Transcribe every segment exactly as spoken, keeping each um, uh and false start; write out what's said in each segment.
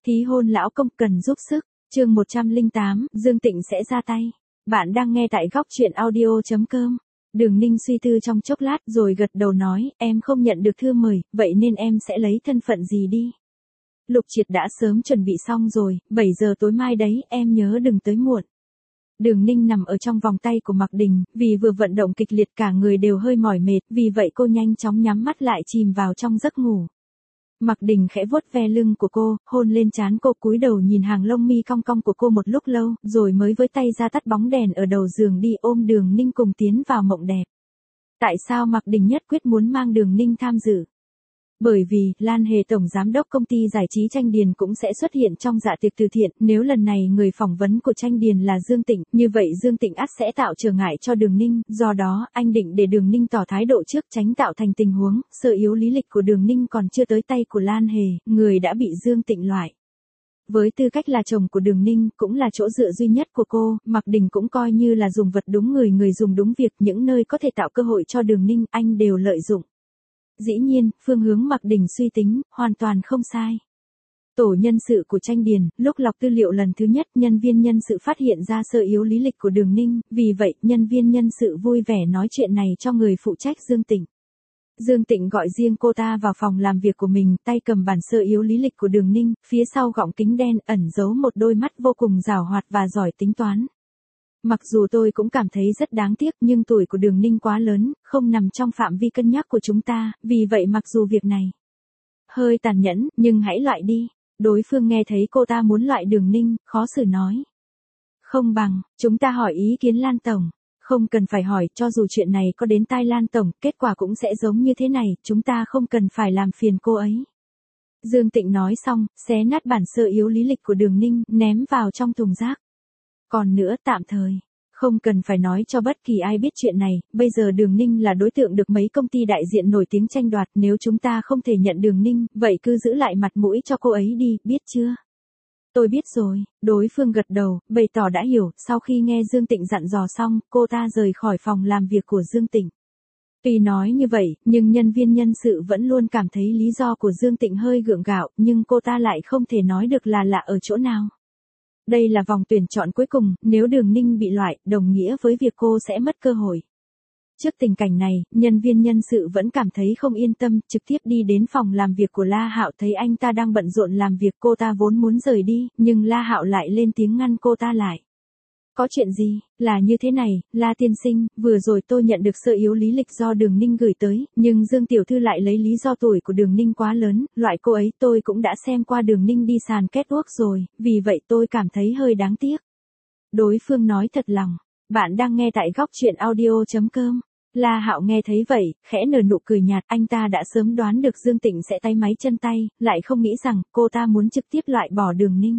Ký hôn lão công cần giúp sức, chương một trăm lẻ tám, Dương Tịnh sẽ ra tay. Bạn đang nghe tại góc truyện audio.com. Đường Ninh suy tư trong chốc lát rồi gật đầu nói, em không nhận được thư mời, vậy nên em sẽ lấy thân phận gì đi. Lục Triệt đã sớm chuẩn bị xong rồi, bảy giờ tối mai đấy, em nhớ đừng tới muộn. Đường Ninh nằm ở trong vòng tay của Mạc Đình, vì vừa vận động kịch liệt cả người đều hơi mỏi mệt, vì vậy cô nhanh chóng nhắm mắt lại chìm vào trong giấc ngủ. Mạc Đình khẽ vuốt ve lưng của cô, hôn lên trán cô, cúi đầu nhìn hàng lông mi cong cong của cô một lúc lâu, rồi mới với tay ra tắt bóng đèn ở đầu giường đi ôm Đường Ninh cùng tiến vào mộng đẹp. Tại sao Mạc Đình nhất quyết muốn mang Đường Ninh tham dự? Bởi vì, Lan Hề tổng giám đốc công ty giải trí Tranh Điền cũng sẽ xuất hiện trong dạ tiệc từ thiện, nếu lần này người phỏng vấn của Tranh Điền là Dương Tịnh, như vậy Dương Tịnh ắt sẽ tạo trở ngại cho Đường Ninh, do đó, anh định để Đường Ninh tỏ thái độ trước tránh tạo thành tình huống, sơ yếu lý lịch của Đường Ninh còn chưa tới tay của Lan Hề, người đã bị Dương Tịnh loại. Với tư cách là chồng của Đường Ninh, cũng là chỗ dựa duy nhất của cô, Mạc Đình cũng coi như là dùng vật đúng người người dùng đúng việc, những nơi có thể tạo cơ hội cho Đường Ninh, anh đều lợi dụng. Dĩ nhiên, phương hướng Mạc Đình suy tính, hoàn toàn không sai. Tổ nhân sự của Tranh Điền, lúc lọc tư liệu lần thứ nhất, nhân viên nhân sự phát hiện ra sơ yếu lý lịch của Đường Ninh, vì vậy, nhân viên nhân sự vui vẻ nói chuyện này cho người phụ trách Dương Tịnh. Dương Tịnh gọi riêng cô ta vào phòng làm việc của mình, tay cầm bản sơ yếu lý lịch của Đường Ninh, phía sau gọng kính đen ẩn giấu một đôi mắt vô cùng giàu hoạt và giỏi tính toán. Mặc dù tôi cũng cảm thấy rất đáng tiếc nhưng tuổi của Đường Ninh quá lớn, không nằm trong phạm vi cân nhắc của chúng ta, vì vậy mặc dù việc này hơi tàn nhẫn, nhưng hãy loại đi. Đối phương nghe thấy cô ta muốn loại Đường Ninh, khó xử nói. Không bằng, chúng ta hỏi ý kiến Lan Tổng. Không cần phải hỏi, cho dù chuyện này có đến tai Lan Tổng, kết quả cũng sẽ giống như thế này, chúng ta không cần phải làm phiền cô ấy. Dương Tịnh nói xong, xé nát bản sơ yếu lý lịch của Đường Ninh, ném vào trong thùng rác. Còn nữa, tạm thời, không cần phải nói cho bất kỳ ai biết chuyện này, bây giờ Đường Ninh là đối tượng được mấy công ty đại diện nổi tiếng tranh đoạt, nếu chúng ta không thể nhận Đường Ninh, vậy cứ giữ lại mặt mũi cho cô ấy đi, biết chưa? Tôi biết rồi, đối phương gật đầu, bày tỏ đã hiểu, sau khi nghe Dương Tịnh dặn dò xong, cô ta rời khỏi phòng làm việc của Dương Tịnh. Tuy nói như vậy, nhưng nhân viên nhân sự vẫn luôn cảm thấy lý do của Dương Tịnh hơi gượng gạo, nhưng cô ta lại không thể nói được là lạ ở chỗ nào. Đây là vòng tuyển chọn cuối cùng, nếu Đường Ninh bị loại, đồng nghĩa với việc cô sẽ mất cơ hội. Trước tình cảnh này, nhân viên nhân sự vẫn cảm thấy không yên tâm, trực tiếp đi đến phòng làm việc của La Hạo, thấy anh ta đang bận rộn làm việc, cô ta vốn muốn rời đi, nhưng La Hạo lại lên tiếng ngăn cô ta lại. Có chuyện gì? Là như thế này, La tiên sinh, vừa rồi tôi nhận được sơ yếu lý lịch do Đường Ninh gửi tới, nhưng Dương tiểu thư lại lấy lý do tuổi của Đường Ninh quá lớn, loại cô ấy tôi cũng đã xem qua Đường Ninh đi sàn catwalk rồi, vì vậy tôi cảm thấy hơi đáng tiếc. Đối phương nói thật lòng. Bạn đang nghe tại góc truyện audio.com. La Hạo nghe thấy vậy, khẽ nở nụ cười nhạt, anh ta đã sớm đoán được Dương Tịnh sẽ tay máy chân tay, lại không nghĩ rằng cô ta muốn trực tiếp loại bỏ Đường Ninh.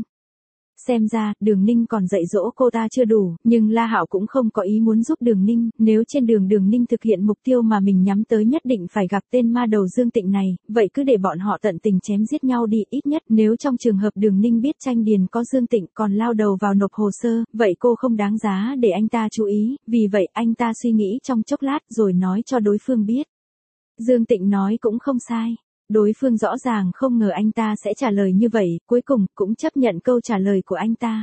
Xem ra, Đường Ninh còn dạy dỗ cô ta chưa đủ, nhưng La Hạo cũng không có ý muốn giúp Đường Ninh, nếu trên đường Đường Ninh thực hiện mục tiêu mà mình nhắm tới nhất định phải gặp tên ma đầu Dương Tịnh này, vậy cứ để bọn họ tận tình chém giết nhau đi, ít nhất nếu trong trường hợp Đường Ninh biết Tranh Điền có Dương Tịnh còn lao đầu vào nộp hồ sơ, vậy cô không đáng giá để anh ta chú ý, vì vậy anh ta suy nghĩ trong chốc lát rồi nói cho đối phương biết. Dương Tịnh nói cũng không sai. Đối phương rõ ràng không ngờ anh ta sẽ trả lời như vậy, cuối cùng cũng chấp nhận câu trả lời của anh ta.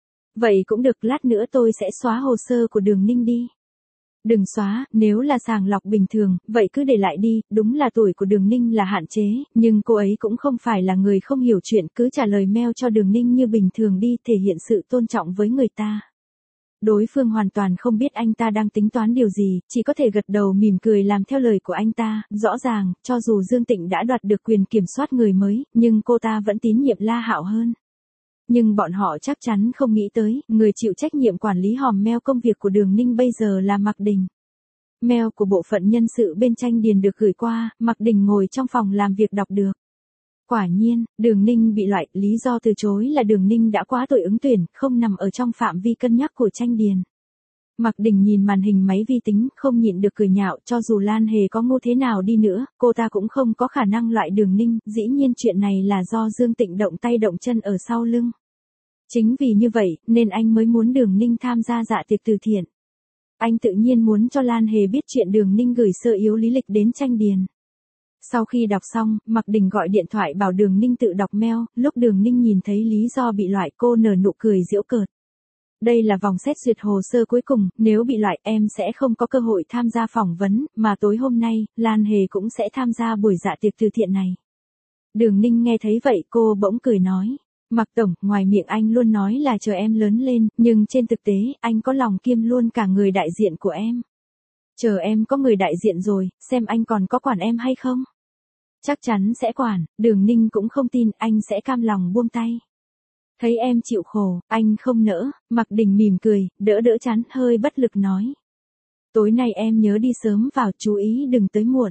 Vậy cũng được, lát nữa tôi sẽ xóa hồ sơ của Đường Ninh đi. Đừng xóa, nếu là sàng lọc bình thường, vậy cứ để lại đi, đúng là tuổi của Đường Ninh là hạn chế, nhưng cô ấy cũng không phải là người không hiểu chuyện, cứ trả lời mail cho Đường Ninh như bình thường đi, thể hiện sự tôn trọng với người ta. Đối phương hoàn toàn không biết anh ta đang tính toán điều gì, chỉ có thể gật đầu mỉm cười làm theo lời của anh ta, rõ ràng, cho dù Dương Tịnh đã đoạt được quyền kiểm soát người mới, nhưng cô ta vẫn tín nhiệm La Hạo hơn. Nhưng bọn họ chắc chắn không nghĩ tới, người chịu trách nhiệm quản lý hòm mail công việc của Đường Ninh bây giờ là Mạc Đình. Mail của bộ phận nhân sự bên Tranh Điền được gửi qua, Mạc Đình ngồi trong phòng làm việc đọc được. Quả nhiên, Đường Ninh bị loại, lý do từ chối là Đường Ninh đã quá tuổi ứng tuyển, không nằm ở trong phạm vi cân nhắc của Tranh Điền. Mạc Đình nhìn màn hình máy vi tính, không nhịn được cười nhạo, cho dù Lan Hề có ngu thế nào đi nữa, cô ta cũng không có khả năng loại Đường Ninh, dĩ nhiên chuyện này là do Dương Tịnh động tay động chân ở sau lưng. Chính vì như vậy, nên anh mới muốn Đường Ninh tham gia dạ tiệc từ thiện. Anh tự nhiên muốn cho Lan Hề biết chuyện Đường Ninh gửi sơ yếu lý lịch đến Tranh Điền. Sau khi đọc xong, Mạc Đình gọi điện thoại bảo Đường Ninh tự đọc mail, lúc Đường Ninh nhìn thấy lý do bị loại cô nở nụ cười giễu cợt. Đây là vòng xét duyệt hồ sơ cuối cùng, nếu bị loại em sẽ không có cơ hội tham gia phỏng vấn, mà tối hôm nay, Lan Hề cũng sẽ tham gia buổi dạ tiệc từ thiện này. Đường Ninh nghe thấy vậy cô bỗng cười nói. Mạc Tổng, ngoài miệng anh luôn nói là chờ em lớn lên, nhưng trên thực tế, anh có lòng kiêm luôn cả người đại diện của em. Chờ em có người đại diện rồi, xem anh còn có quản em hay không? Chắc chắn sẽ quản, Đường Ninh cũng không tin anh sẽ cam lòng buông tay. Thấy em chịu khổ, anh không nỡ, Mạc Đình mỉm cười, đỡ đỡ chán, hơi bất lực nói. Tối nay em nhớ đi sớm vào, chú ý đừng tới muộn.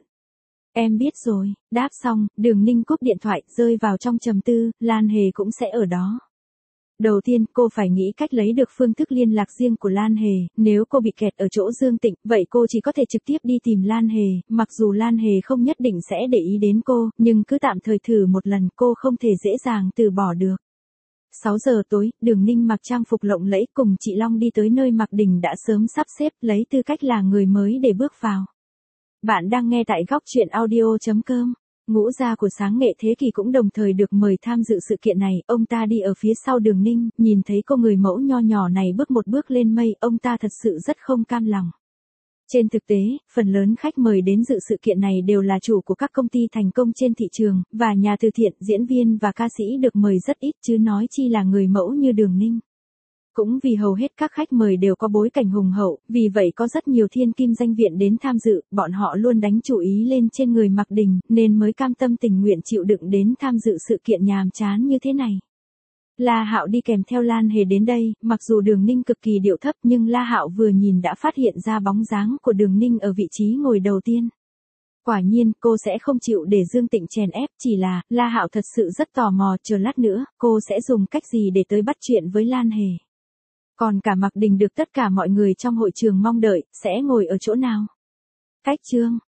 Em biết rồi, đáp xong, Đường Ninh cúp điện thoại, rơi vào trong trầm tư, Lan Hề cũng sẽ ở đó. Đầu tiên, cô phải nghĩ cách lấy được phương thức liên lạc riêng của Lan Hề, nếu cô bị kẹt ở chỗ Dương Tịnh, vậy cô chỉ có thể trực tiếp đi tìm Lan Hề, mặc dù Lan Hề không nhất định sẽ để ý đến cô, nhưng cứ tạm thời thử một lần cô không thể dễ dàng từ bỏ được. sáu giờ tối, Đường Ninh mặc trang phục lộng lẫy cùng chị Long đi tới nơi Mạc Đình đã sớm sắp xếp lấy tư cách là người mới để bước vào. Bạn đang nghe tại góc truyện audio chấm com. Ngũ gia của Sáng Nghệ Thế Kỷ cũng đồng thời được mời tham dự sự kiện này, ông ta đi ở phía sau Đường Ninh, nhìn thấy cô người mẫu nho nhỏ này bước một bước lên mây, ông ta thật sự rất không cam lòng. Trên thực tế, phần lớn khách mời đến dự sự kiện này đều là chủ của các công ty thành công trên thị trường, và nhà từ thiện, diễn viên và ca sĩ được mời rất ít chứ nói chi là người mẫu như Đường Ninh. Cũng vì hầu hết các khách mời đều có bối cảnh hùng hậu, vì vậy có rất nhiều thiên kim danh viện đến tham dự, bọn họ luôn đánh chủ ý lên trên người Mạc Đình, nên mới cam tâm tình nguyện chịu đựng đến tham dự sự kiện nhàm chán như thế này. La Hạo đi kèm theo Lan Hề đến đây, mặc dù Đường Ninh cực kỳ điệu thấp nhưng La Hạo vừa nhìn đã phát hiện ra bóng dáng của Đường Ninh ở vị trí ngồi đầu tiên. Quả nhiên, cô sẽ không chịu để Dương Tịnh chèn ép, chỉ là, La Hạo thật sự rất tò mò, chờ lát nữa, cô sẽ dùng cách gì để tới bắt chuyện với Lan Hề. Còn cả Mạc Đình được tất cả mọi người trong hội trường mong đợi, sẽ ngồi ở chỗ nào? Cách chương